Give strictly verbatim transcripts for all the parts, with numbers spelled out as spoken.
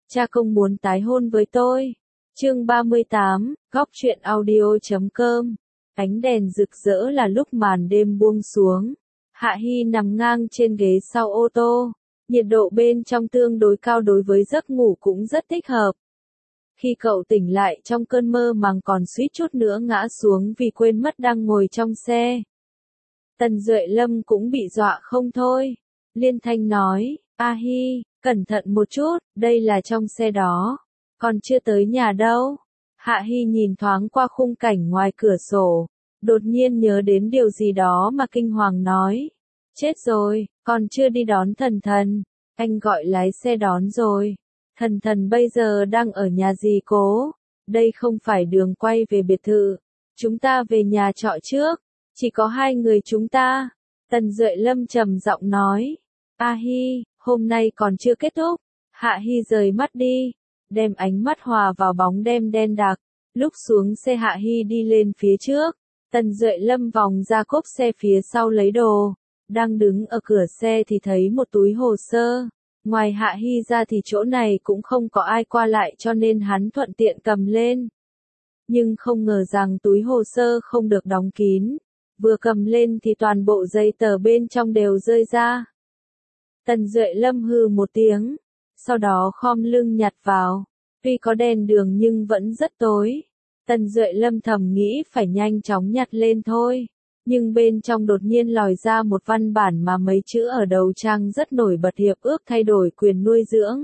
cha không muốn tái hôn với tôi. Chương ba mươi tám, góc truyện audio chấm com. Ánh đèn rực rỡ là lúc màn đêm buông xuống. Hạ Hi nằm ngang trên ghế sau ô tô. Nhiệt độ bên trong tương đối cao, đối với giấc ngủ cũng rất thích hợp. Khi cậu tỉnh lại trong cơn mơ màng còn suýt chút nữa ngã xuống vì quên mất đang ngồi trong xe. Tần Duệ Lâm cũng bị dọa không thôi. Liên thanh nói, A Hi, cẩn thận một chút, đây là trong xe đó. Còn chưa tới nhà đâu. Hạ Hi nhìn thoáng qua khung cảnh ngoài cửa sổ. Đột nhiên nhớ đến điều gì đó mà kinh hoàng nói. Chết rồi, còn chưa đi đón Thần Thần. Anh gọi lái xe đón rồi. Thần Thần bây giờ đang ở nhà dì Cố. Đây không phải đường quay về biệt thự. Chúng ta về nhà trọ trước. Chỉ có hai người chúng ta. Tần Duệ Lâm trầm giọng nói. A Hi, hôm nay còn chưa kết thúc. Hạ Hi rời mắt đi. Đem ánh mắt hòa vào bóng đêm đen đặc. Lúc xuống xe Hạ Hi đi lên phía trước. Tần Duệ Lâm vòng ra cốp xe phía sau lấy đồ. Đang đứng ở cửa xe thì thấy một túi hồ sơ. Ngoài Hạ Hi ra thì chỗ này cũng không có ai qua lại cho nên hắn thuận tiện cầm lên. Nhưng không ngờ rằng túi hồ sơ không được đóng kín. Vừa cầm lên thì toàn bộ giấy tờ bên trong đều rơi ra. Tần Duệ Lâm hừ một tiếng. Sau đó khom lưng nhặt vào. Tuy có đèn đường nhưng vẫn rất tối. Tần Duệ Lâm thầm nghĩ phải nhanh chóng nhặt lên thôi. Nhưng bên trong đột nhiên lòi ra một văn bản mà mấy chữ ở đầu trang rất nổi bật: hiệp ước thay đổi quyền nuôi dưỡng.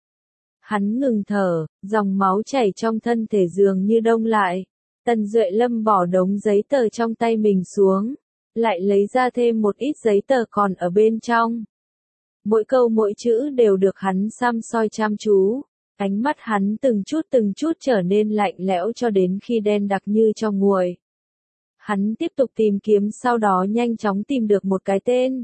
Hắn ngừng thở, dòng máu chảy trong thân thể dường như đông lại. Tần Duệ Lâm bỏ đống giấy tờ trong tay mình xuống. Lại lấy ra thêm một ít giấy tờ còn ở bên trong. Mỗi câu mỗi chữ đều được hắn săm soi chăm chú. Ánh mắt hắn từng chút từng chút trở nên lạnh lẽo cho đến khi đen đặc như trong nguội. Hắn tiếp tục tìm kiếm, sau đó nhanh chóng tìm được một cái tên.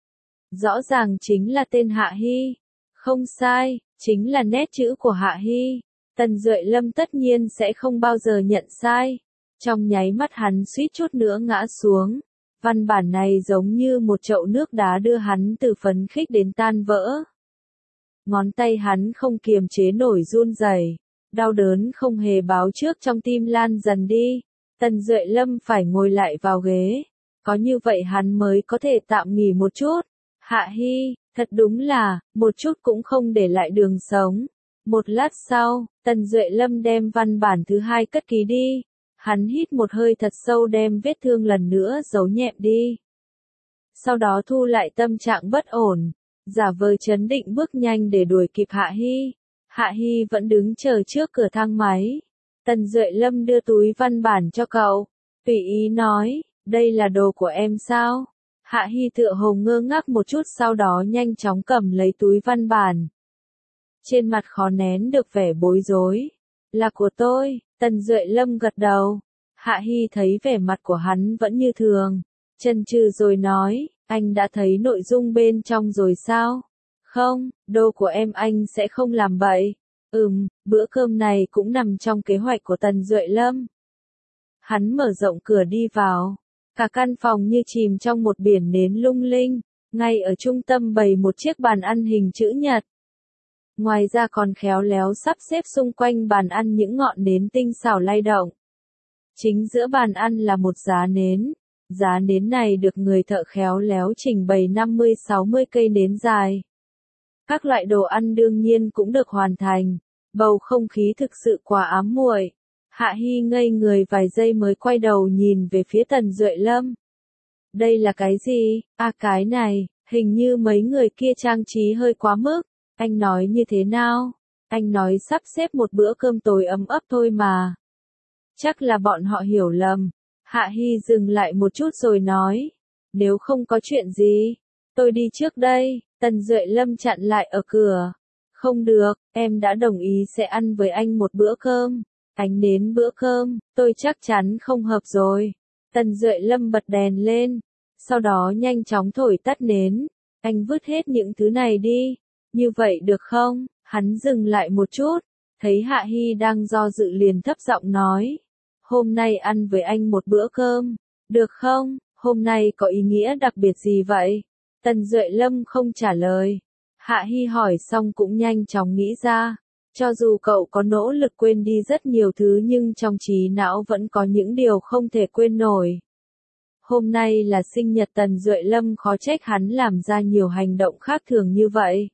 Rõ ràng chính là tên Hạ Hi. Không sai, chính là nét chữ của Hạ Hi. Tần Duệ Lâm tất nhiên sẽ không bao giờ nhận sai. Trong nháy mắt hắn suýt chút nữa ngã xuống. Văn bản này giống như một chậu nước đá đưa hắn từ phấn khích đến tan vỡ. Ngón tay hắn không kiềm chế nổi run rẩy, đau đớn không hề báo trước trong tim lan dần đi. Tần Duệ Lâm phải ngồi lại vào ghế. Có như vậy hắn mới có thể tạm nghỉ một chút. Hạ Hi, thật đúng là, một chút cũng không để lại đường sống. Một lát sau, Tần Duệ Lâm đem văn bản thứ hai cất ký đi. Hắn hít một hơi thật sâu, đem vết thương lần nữa giấu nhẹm đi. Sau đó thu lại tâm trạng bất ổn. Giả vờ trấn định bước nhanh để đuổi kịp Hạ Hi. Hạ Hi vẫn đứng chờ trước cửa thang máy. Tần Duệ Lâm đưa túi văn bản cho cậu. Tùy ý nói, đây là đồ của em sao? Hạ Hi tựa hồ ngơ ngác một chút, sau đó nhanh chóng cầm lấy túi văn bản. Trên mặt khó nén được vẻ bối rối. Là của tôi. Tần Duệ Lâm gật đầu. Hạ Hi thấy vẻ mặt của hắn vẫn như thường. Chần chừ rồi nói, anh đã thấy nội dung bên trong rồi sao? Không, đồ của em anh sẽ không làm bậy. Ừm, bữa cơm này cũng nằm trong kế hoạch của Tần Duệ Lâm. Hắn mở rộng cửa đi vào. Cả căn phòng như chìm trong một biển nến lung linh. Ngay ở trung tâm bày một chiếc bàn ăn hình chữ nhật. Ngoài ra còn khéo léo sắp xếp xung quanh bàn ăn những ngọn nến tinh xảo lay động. Chính giữa bàn ăn là một giá nến. Giá nến này được người thợ khéo léo trình bày năm mươi sáu mươi cây nến dài. Các loại đồ ăn đương nhiên cũng được hoàn thành. Bầu không khí thực sự quá ám muội. Hạ Hi ngây người vài giây mới quay đầu nhìn về phía Tần Duệ Lâm. Đây là cái gì? À, cái này, hình như mấy người kia trang trí hơi quá mức. Anh nói như thế nào? Anh nói sắp xếp một bữa cơm tối ấm ấp thôi mà. Chắc là bọn họ hiểu lầm. Hạ Hi dừng lại một chút rồi nói. Nếu không có chuyện gì, tôi đi trước đây. Tần Duệ Lâm chặn lại ở cửa. Không được, em đã đồng ý sẽ ăn với anh một bữa cơm. Ánh nến bữa cơm, tôi chắc chắn không hợp rồi. Tần Duệ Lâm bật đèn lên. Sau đó nhanh chóng thổi tắt nến. Anh vứt hết những thứ này đi. Như vậy được không? Hắn dừng lại một chút. Thấy Hạ Hi đang do dự liền thấp giọng nói. Hôm nay ăn với anh một bữa cơm. Được không? Hôm nay có ý nghĩa đặc biệt gì vậy? Tần Duệ Lâm không trả lời. Hạ Hi hỏi xong cũng nhanh chóng nghĩ ra. Cho dù cậu có nỗ lực quên đi rất nhiều thứ nhưng trong trí não vẫn có những điều không thể quên nổi. Hôm nay là sinh nhật Tần Duệ Lâm, khó trách hắn làm ra nhiều hành động khác thường như vậy.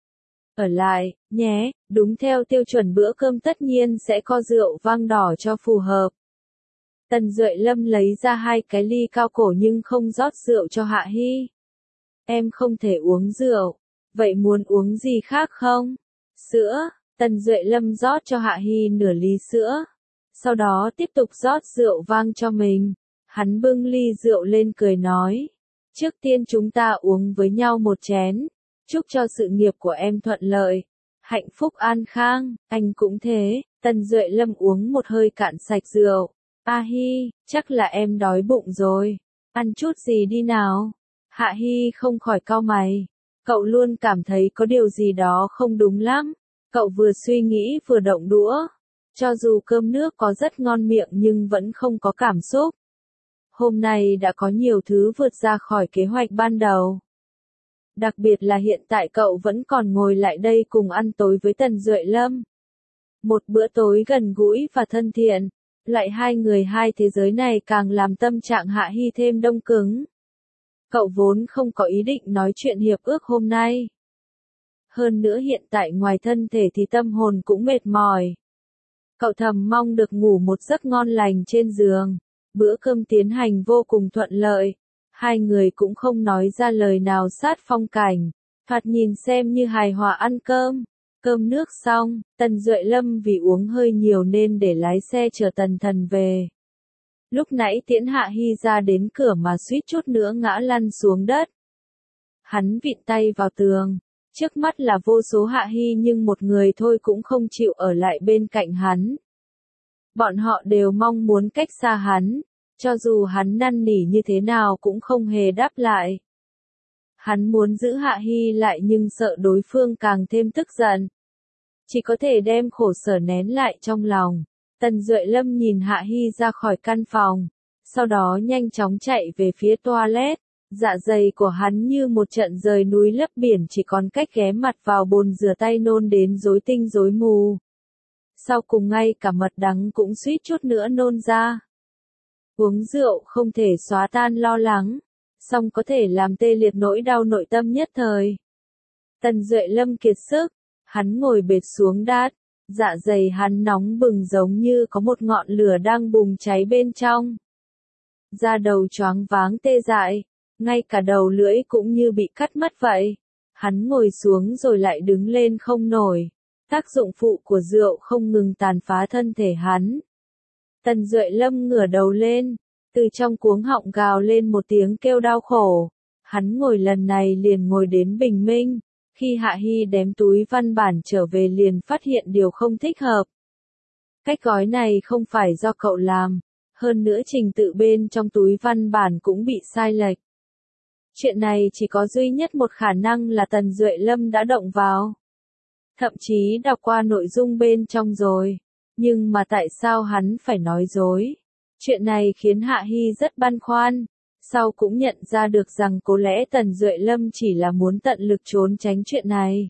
Ở lại, nhé, đúng theo tiêu chuẩn bữa cơm tất nhiên sẽ có rượu vang đỏ cho phù hợp. Tần Duệ Lâm lấy ra hai cái ly cao cổ nhưng không rót rượu cho Hạ Hi. Em không thể uống rượu, vậy muốn uống gì khác không? Sữa, Tần Duệ Lâm rót cho Hạ Hi nửa ly sữa. Sau đó tiếp tục rót rượu vang cho mình. Hắn bưng ly rượu lên cười nói. Trước tiên chúng ta uống với nhau một chén. Chúc cho sự nghiệp của em thuận lợi. Hạnh phúc an khang, anh cũng thế. Tần Duệ Lâm uống một hơi cạn sạch rượu. A Hi, chắc là em đói bụng rồi. Ăn chút gì đi nào. Hạ Hi không khỏi cau mày. Cậu luôn cảm thấy có điều gì đó không đúng lắm. Cậu vừa suy nghĩ vừa động đũa. Cho dù cơm nước có rất ngon miệng nhưng vẫn không có cảm xúc. Hôm nay đã có nhiều thứ vượt ra khỏi kế hoạch ban đầu. Đặc biệt là hiện tại cậu vẫn còn ngồi lại đây cùng ăn tối với Tần Duệ Lâm. Một bữa tối gần gũi và thân thiện. Lại hai người hai thế giới này càng làm tâm trạng Hạ Hi thêm đông cứng. Cậu vốn không có ý định nói chuyện hiệp ước hôm nay. Hơn nữa hiện tại ngoài thân thể thì tâm hồn cũng mệt mỏi. Cậu thầm mong được ngủ một giấc ngon lành trên giường. Bữa cơm tiến hành vô cùng thuận lợi. Hai người cũng không nói ra lời nào sát phong cảnh. Thoạt nhìn xem như hài hòa ăn cơm. Cơm nước xong, Tần Duệ Lâm vì uống hơi nhiều nên để lái xe chở Tần Thần về. Lúc nãy tiễn Hạ Hi ra đến cửa mà suýt chút nữa ngã lăn xuống đất. Hắn vịn tay vào tường. Trước mắt là vô số Hạ Hi nhưng một người thôi cũng không chịu ở lại bên cạnh hắn. Bọn họ đều mong muốn cách xa hắn. Cho dù hắn năn nỉ như thế nào cũng không hề đáp lại. Hắn muốn giữ Hạ Hi lại nhưng sợ đối phương càng thêm tức giận. Chỉ có thể đem khổ sở nén lại trong lòng. Tần Duệ Lâm nhìn Hạ Hi ra khỏi căn phòng. Sau đó nhanh chóng chạy về phía toilet. Dạ dày của hắn như một trận rời núi lấp biển chỉ còn cách ghé mặt vào bồn rửa tay nôn đến rối tinh rối mù. Sau cùng ngay cả mật đắng cũng suýt chút nữa nôn ra. Uống rượu không thể xóa tan lo lắng. Song có thể làm tê liệt nỗi đau nội tâm nhất thời. Tần Duệ Lâm kiệt sức, hắn ngồi bệt xuống đát, dạ dày hắn nóng bừng giống như có một ngọn lửa đang bùng cháy bên trong. Da đầu choáng váng tê dại, ngay cả đầu lưỡi cũng như bị cắt mất vậy. Hắn ngồi xuống rồi lại đứng lên không nổi. Tác dụng phụ của rượu không ngừng tàn phá thân thể hắn. Tần Duệ Lâm ngửa đầu lên. Từ trong cuống họng gào lên một tiếng kêu đau khổ. Hắn ngồi lần này liền ngồi đến bình minh. Khi Hạ Hi đếm túi văn bản trở về liền phát hiện điều không thích hợp. Cách gói này không phải do cậu làm. Hơn nữa trình tự bên trong túi văn bản cũng bị sai lệch. Chuyện này chỉ có duy nhất một khả năng là Tần Duệ Lâm đã động vào. Thậm chí đọc qua nội dung bên trong rồi. Nhưng mà tại sao hắn phải nói dối? Chuyện này khiến Hạ Hi rất băn khoăn. Sau cũng nhận ra được rằng có lẽ Tần Duệ Lâm chỉ là muốn tận lực trốn tránh chuyện này.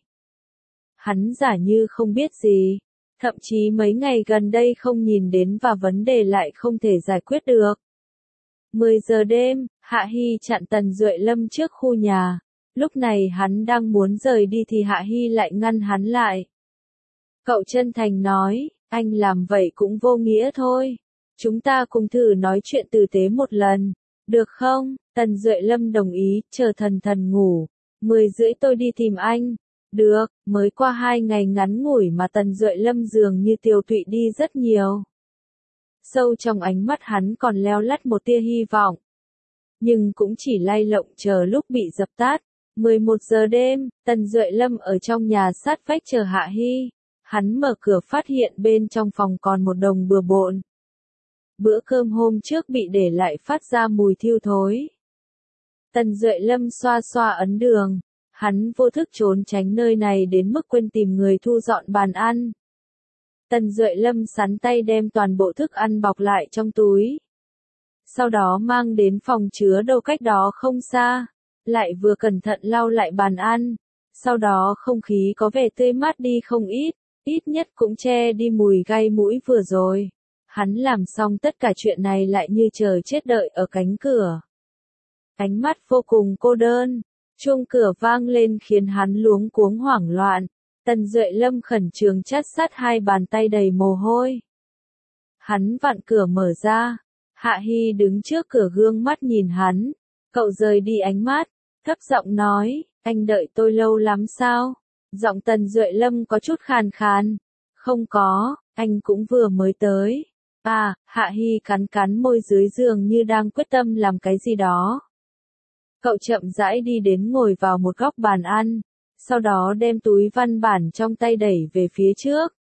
Hắn giả như không biết gì. Thậm chí mấy ngày gần đây không nhìn đến và vấn đề lại không thể giải quyết được. mười giờ đêm, Hạ Hi chặn Tần Duệ Lâm trước khu nhà. Lúc này hắn đang muốn rời đi thì Hạ Hi lại ngăn hắn lại. Cậu chân thành nói, anh làm vậy cũng vô nghĩa thôi. Chúng ta cùng thử nói chuyện tử tế một lần. Được không? Tần Duệ Lâm đồng ý, chờ Thần Thần ngủ. Mười rưỡi tôi đi tìm anh. Được, mới qua hai ngày ngắn ngủi mà Tần Duệ Lâm dường như tiêu tụy đi rất nhiều. Sâu trong ánh mắt hắn còn leo lắt một tia hy vọng. Nhưng cũng chỉ lay lộng chờ lúc bị dập tắt. mười một giờ đêm, Tần Duệ Lâm ở trong nhà sát vách chờ Hạ Hi. Hắn mở cửa phát hiện bên trong phòng còn một đống bừa bộn. Bữa cơm hôm trước bị để lại phát ra mùi thiêu thối. Tần Duệ Lâm xoa xoa ấn đường. Hắn vô thức trốn tránh nơi này đến mức quên tìm người thu dọn bàn ăn. Tần Duệ Lâm sắn tay đem toàn bộ thức ăn bọc lại trong túi. Sau đó mang đến phòng chứa đồ cách đó không xa. Lại vừa cẩn thận lau lại bàn ăn. Sau đó không khí có vẻ tươi mát đi không ít. ít nhất cũng che đi mùi gai mũi vừa rồi. Hắn làm xong tất cả chuyện này lại như chờ chết đợi ở cánh cửa. Ánh mắt vô cùng cô đơn, chuông cửa vang lên khiến hắn luống cuống hoảng loạn. Tần Duệ Lâm khẩn trương chát sát hai bàn tay đầy mồ hôi. Hắn vặn cửa mở ra, Hạ Hi đứng trước cửa gương mắt nhìn hắn, cậu rời đi ánh mắt, thấp giọng nói, anh đợi tôi lâu lắm sao? Giọng Tần Duệ Lâm có chút khàn khàn, không có, anh cũng vừa mới tới. À, Hạ Hi cắn cắn môi dưới giường như đang quyết tâm làm cái gì đó. Cậu chậm rãi đi đến ngồi vào một góc bàn ăn, sau đó đem túi văn bản trong tay đẩy về phía trước.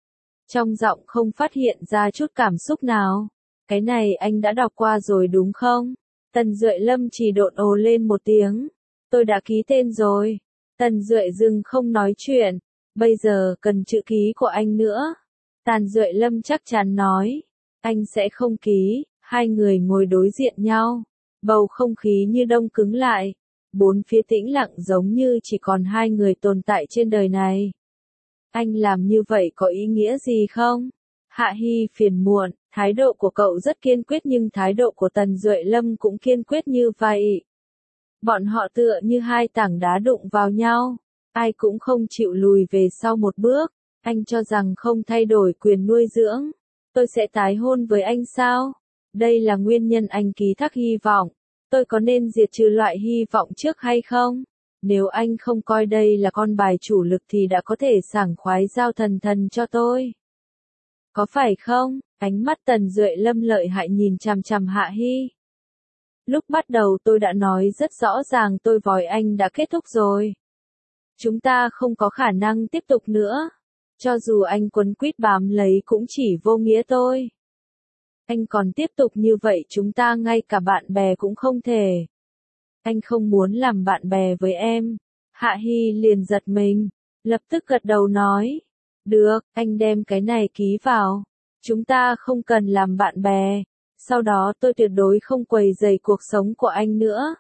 Trong giọng không phát hiện ra chút cảm xúc nào. Cái này anh đã đọc qua rồi đúng không? Tần Duệ Lâm chỉ độn ồ lên một tiếng. Tôi đã ký tên rồi. Tần Duệ dừng không nói chuyện. Bây giờ cần chữ ký của anh nữa. Tần Duệ Lâm chắc chắn nói. Anh sẽ không ký. Hai người ngồi đối diện nhau. Bầu không khí như đông cứng lại. Bốn phía tĩnh lặng giống như chỉ còn hai người tồn tại trên đời này. Anh làm như vậy có ý nghĩa gì không? Hạ Hi phiền muộn, thái độ của cậu rất kiên quyết nhưng thái độ của Tần Duệ Lâm cũng kiên quyết như vậy. Bọn họ tựa như hai tảng đá đụng vào nhau, ai cũng không chịu lùi về sau một bước. Anh cho rằng không thay đổi quyền nuôi dưỡng, tôi sẽ tái hôn với anh sao? Đây là nguyên nhân anh ký thác hy vọng. Tôi có nên diệt trừ loại hy vọng trước hay không? Nếu anh không coi đây là con bài chủ lực thì đã có thể sảng khoái giao thần thần cho tôi. Có phải không? Ánh mắt Tần Duệ Lâm lợi hại nhìn chằm chằm Hạ Hi. Lúc bắt đầu tôi đã nói rất rõ ràng tôi vòi anh đã kết thúc rồi. Chúng ta không có khả năng tiếp tục nữa. Cho dù anh quấn quýt bám lấy cũng chỉ vô nghĩa thôi. Anh còn tiếp tục như vậy chúng ta ngay cả bạn bè cũng không thể. Anh không muốn làm bạn bè với em. Hạ Hi liền giật mình, lập tức gật đầu nói. Được, anh đem cái này ký vào. Chúng ta không cần làm bạn bè. Sau đó tôi tuyệt đối không quấy rầy cuộc sống của anh nữa.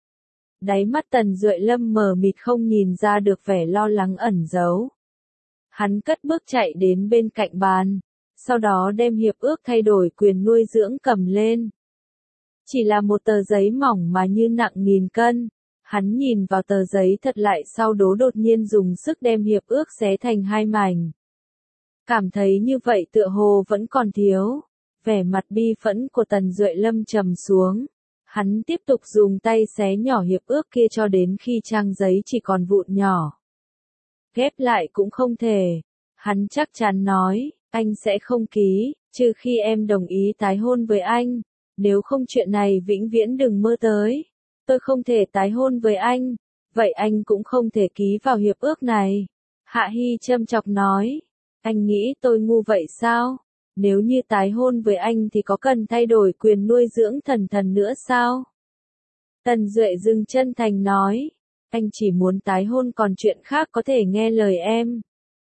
Đáy mắt Tần Duệ Lâm mờ mịt không nhìn ra được vẻ lo lắng ẩn giấu. Hắn cất bước chạy đến bên cạnh bàn. Sau đó đem hiệp ước thay đổi quyền nuôi dưỡng cầm lên. Chỉ là một tờ giấy mỏng mà như nặng nghìn cân. Hắn nhìn vào tờ giấy thật lại sau đó đột nhiên dùng sức đem hiệp ước xé thành hai mảnh. Cảm thấy như vậy tựa hồ vẫn còn thiếu. Vẻ mặt bi phẫn của Tần Duệ Lâm trầm xuống. Hắn tiếp tục dùng tay xé nhỏ hiệp ước kia cho đến khi trang giấy chỉ còn vụn nhỏ. Ghép lại cũng không thể. Hắn chắc chắn nói, anh sẽ không ký, trừ khi em đồng ý tái hôn với anh. Nếu không chuyện này vĩnh viễn đừng mơ tới. Tôi không thể tái hôn với anh, vậy anh cũng không thể ký vào hiệp ước này. Hạ Hi châm chọc nói, anh nghĩ tôi ngu vậy sao? Nếu như tái hôn với anh thì có cần thay đổi quyền nuôi dưỡng thần thần nữa sao? Tần Duệ dừng chân thành nói, anh chỉ muốn tái hôn còn chuyện khác có thể nghe lời em.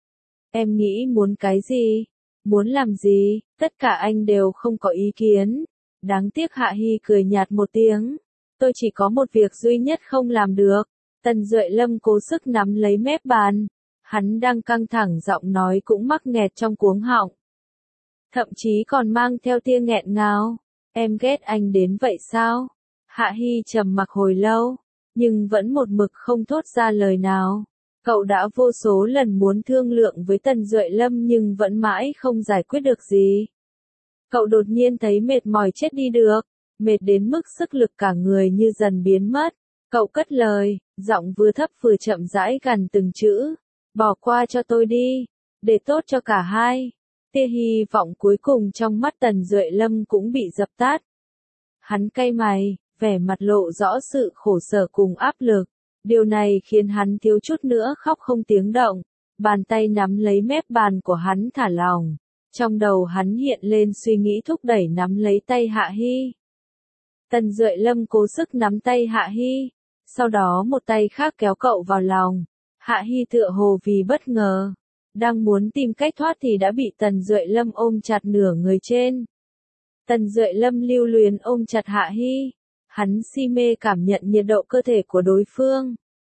Em nghĩ muốn cái gì? Muốn làm gì? Tất cả anh đều không có ý kiến. Đáng tiếc Hạ Hi cười nhạt một tiếng. Tôi chỉ có một việc duy nhất không làm được. Tần Duệ Lâm cố sức nắm lấy mép bàn. Hắn đang căng thẳng giọng nói cũng mắc nghẹt trong cuống họng. Thậm chí còn mang theo tia nghẹn ngào. Em ghét anh đến vậy sao? Hạ Hi trầm mặc hồi lâu, nhưng vẫn một mực không thốt ra lời nào. Cậu đã vô số lần muốn thương lượng với Tần Duệ Lâm nhưng vẫn mãi không giải quyết được gì. Cậu đột nhiên thấy mệt mỏi chết đi được, mệt đến mức sức lực cả người như dần biến mất. Cậu cất lời, giọng vừa thấp vừa chậm rãi gần từng chữ. Bỏ qua cho tôi đi, để tốt cho cả hai. Tia hy vọng cuối cùng trong mắt Tần Duệ Lâm cũng bị dập tắt. Hắn cay mày, vẻ mặt lộ rõ sự khổ sở cùng áp lực. Điều này khiến hắn thiếu chút nữa khóc không tiếng động. Bàn tay nắm lấy mép bàn của hắn thả lỏng. Trong đầu hắn hiện lên suy nghĩ thúc đẩy nắm lấy tay Hạ Hi. Tần Duệ Lâm cố sức nắm tay Hạ Hi. Sau đó một tay khác kéo cậu vào lòng. Hạ Hi tựa hồ vì bất ngờ. Đang muốn tìm cách thoát thì đã bị Tần Duệ Lâm ôm chặt nửa người trên. Tần Duệ Lâm lưu luyến ôm chặt Hạ Hi. Hắn si mê cảm nhận nhiệt độ cơ thể của đối phương.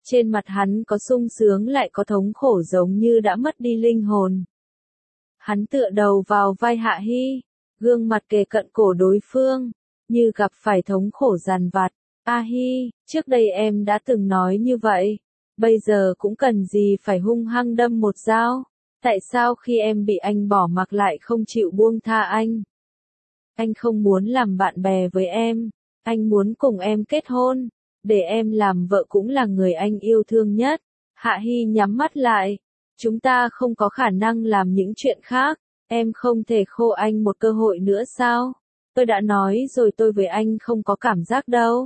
Trên mặt hắn có sung sướng lại có thống khổ giống như đã mất đi linh hồn. Hắn tựa đầu vào vai Hạ Hi, gương mặt kề cận cổ đối phương, như gặp phải thống khổ dằn vặt. A Hi, trước đây em đã từng nói như vậy, bây giờ cũng cần gì phải hung hăng đâm một dao. Tại sao khi em bị anh bỏ mặc lại không chịu buông tha anh? Anh không muốn làm bạn bè với em, anh muốn cùng em kết hôn, để em làm vợ cũng là người anh yêu thương nhất. Hạ Hi nhắm mắt lại, chúng ta không có khả năng làm những chuyện khác, em không thể khô anh một cơ hội nữa sao? Tôi đã nói rồi tôi với anh không có cảm giác đâu.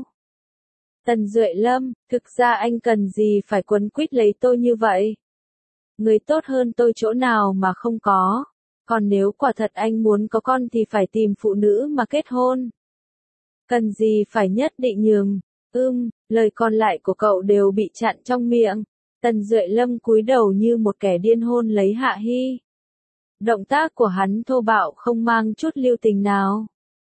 Tần Duệ Lâm, thực ra anh cần gì phải quấn quýt lấy tôi như vậy? Người tốt hơn tôi chỗ nào mà không có, còn nếu quả thật anh muốn có con thì phải tìm phụ nữ mà kết hôn. Cần gì phải nhất định nhường, ưm, lời còn lại của cậu đều bị chặn trong miệng. Tần Duệ Lâm cúi đầu như một kẻ điên hôn lấy Hạ Hi. Động tác của hắn thô bạo không mang chút lưu tình nào.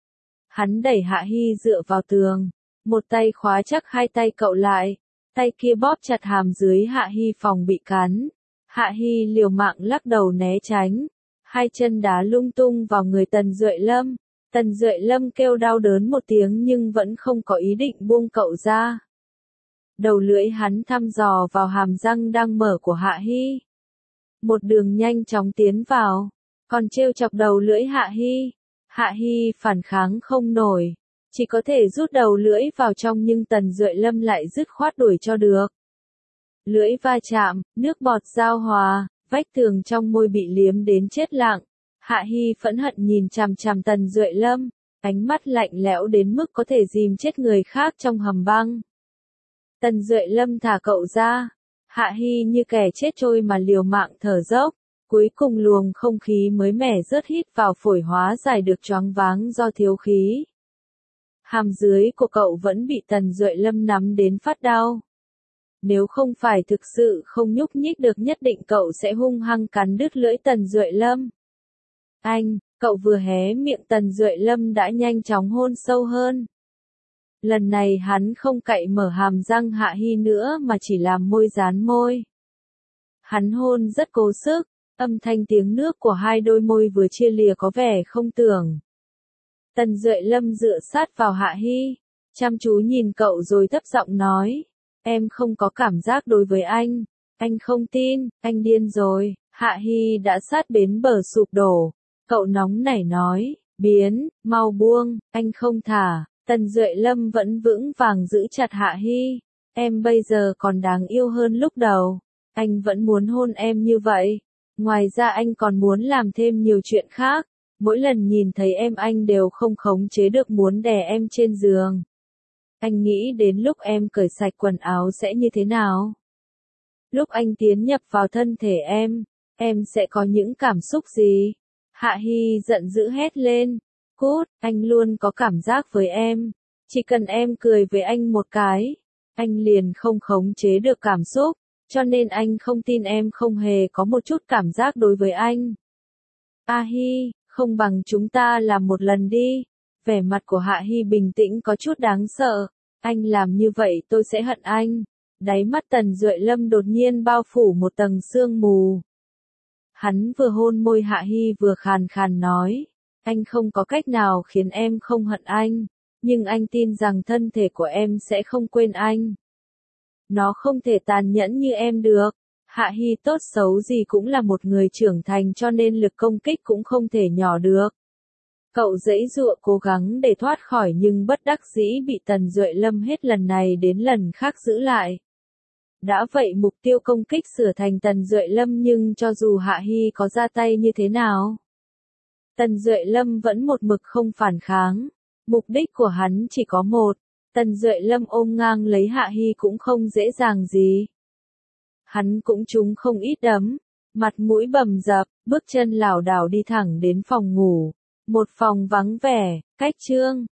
Hắn đẩy Hạ Hi dựa vào tường, một tay khóa chắc hai tay cậu lại, tay kia bóp chặt hàm dưới Hạ Hi phòng bị cắn. Hạ Hi liều mạng lắc đầu né tránh, hai chân đá lung tung vào người Tần Duệ Lâm. Tần Duệ Lâm kêu đau đớn một tiếng nhưng vẫn không có ý định buông cậu ra. Đầu lưỡi hắn thăm dò vào hàm răng đang mở của Hạ Hi. Một đường nhanh chóng tiến vào, còn trêu chọc đầu lưỡi Hạ Hi. Hạ Hi phản kháng không nổi, chỉ có thể rút đầu lưỡi vào trong nhưng Tần Duệ Lâm lại dứt khoát đuổi cho được. Lưỡi va chạm, nước bọt giao hòa, vách tường trong môi bị liếm đến chết lặng. Hạ Hi phẫn hận nhìn chằm chằm Tần Duệ Lâm, ánh mắt lạnh lẽo đến mức có thể dìm chết người khác trong hầm băng. Tần Duệ Lâm thả cậu ra, Hạ Hi như kẻ chết trôi mà liều mạng thở dốc, cuối cùng luồng không khí mới mẻ rớt hít vào phổi hóa giải được choáng váng do thiếu khí. Hàm dưới của cậu vẫn bị Tần Duệ Lâm nắm đến phát đau. Nếu không phải thực sự không nhúc nhích được nhất định cậu sẽ hung hăng cắn đứt lưỡi Tần Duệ Lâm. Anh, cậu vừa hé miệng Tần Duệ Lâm đã nhanh chóng hôn sâu hơn. Lần này hắn không cậy mở hàm răng Hạ Hi nữa mà chỉ làm môi dán môi. Hắn hôn rất cố sức, âm thanh tiếng nước của hai đôi môi vừa chia lìa có vẻ không tưởng. Tần Duệ Lâm dựa sát vào Hạ Hi, chăm chú nhìn cậu rồi thấp giọng nói, em không có cảm giác đối với anh, anh không tin, anh điên rồi. Hạ Hi đã sát bến bờ sụp đổ, cậu nóng nảy nói, biến, mau buông, anh không thả. Tần Duệ Lâm vẫn vững vàng giữ chặt Hạ Hi, em bây giờ còn đáng yêu hơn lúc đầu, anh vẫn muốn hôn em như vậy, ngoài ra anh còn muốn làm thêm nhiều chuyện khác, mỗi lần nhìn thấy em anh đều không khống chế được muốn đè em trên giường. Anh nghĩ đến lúc em cởi sạch quần áo sẽ như thế nào? Lúc anh tiến nhập vào thân thể em, em sẽ có những cảm xúc gì? Hạ Hi giận dữ hét lên. Cút, anh luôn có cảm giác với em. Chỉ cần em cười với anh một cái, anh liền không khống chế được cảm xúc, cho nên anh không tin em không hề có một chút cảm giác đối với anh. A Hi, không bằng chúng ta làm một lần đi. Vẻ mặt của Hạ Hi bình tĩnh có chút đáng sợ. Anh làm như vậy tôi sẽ hận anh. Đáy mắt Tần Duệ Lâm đột nhiên bao phủ một tầng sương mù. Hắn vừa hôn môi Hạ Hi vừa khàn khàn nói. Anh không có cách nào khiến em không hận anh, nhưng anh tin rằng thân thể của em sẽ không quên anh. Nó không thể tàn nhẫn như em được. Hạ Hi tốt xấu gì cũng là một người trưởng thành cho nên lực công kích cũng không thể nhỏ được. Cậu giãy giụa cố gắng để thoát khỏi nhưng bất đắc dĩ bị Tần Duệ Lâm hết lần này đến lần khác giữ lại. Đã vậy mục tiêu công kích sửa thành Tần Duệ Lâm nhưng cho dù Hạ Hi có ra tay như thế nào, Tần Duệ Lâm vẫn một mực không phản kháng. Mục đích của hắn chỉ có một. Tần Duệ Lâm ôm ngang lấy Hạ Hi cũng không dễ dàng gì. Hắn cũng trúng không ít đấm. Mặt mũi bầm dập, bước chân lảo đảo đi thẳng đến phòng ngủ. Một phòng vắng vẻ, cách trương,